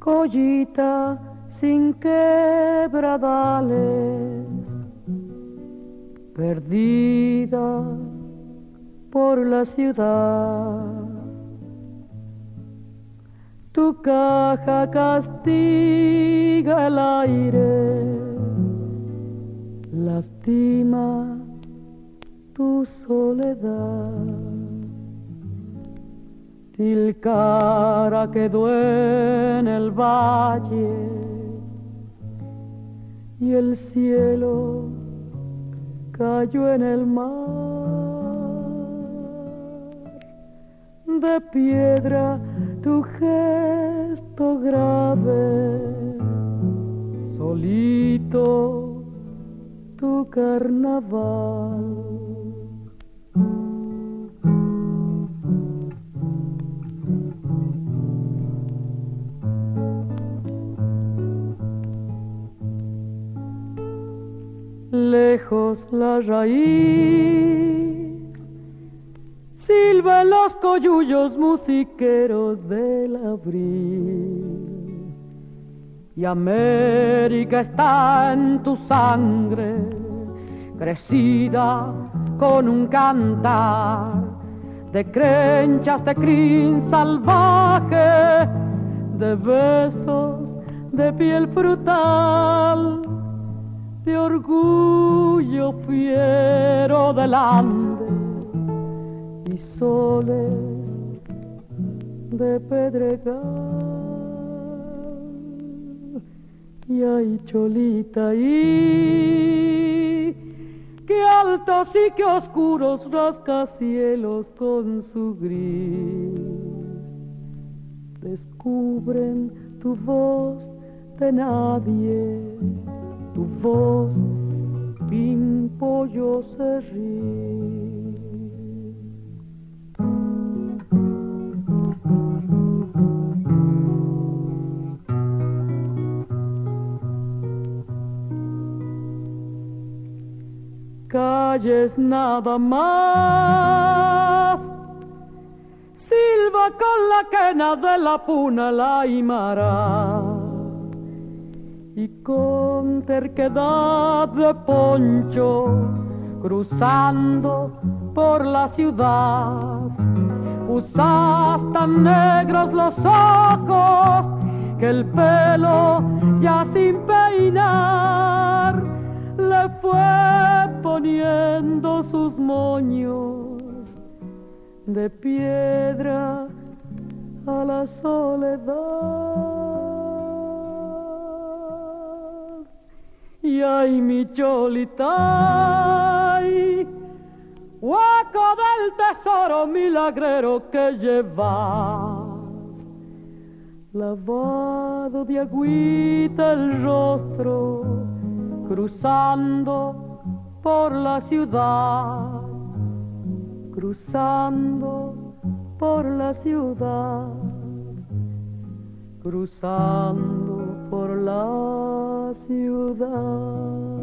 Joyita sin quebradales, perdida por la ciudad. Tu caja castiga el aire, lastima tu soledad. Tilcara quedó en el valle y el cielo cayó en el mar. De piedra tu gesto grave, solito tu carnaval. Lejos la raíz silba en los coyullos musiqueros del abril, y América está en tu sangre, crecida con un cantar de crenchas de crin salvaje, de besos de piel frutal, de orgullo fiero del Ande y soles de pedregal. Y ay, Cholita, y qué altos y qué oscuros rascacielos con su gris descubren tu voz de nadie, tu voz pimpollo cerril. Calles nada más, silba con la quena de la puna la Aymara, y con terquedad de poncho, cruzando por la ciudad, usas tan negros los ojos que el pelo ya sin peinar le fue poniendo sus moños de piedra a la soledad. Y ay, mi Cholita, ay, hueco del tesoro milagrero que llevas, lavado de agüita el rostro, cruzando por la ciudad, cruzando por la ciudad, cruzando por la ciudad.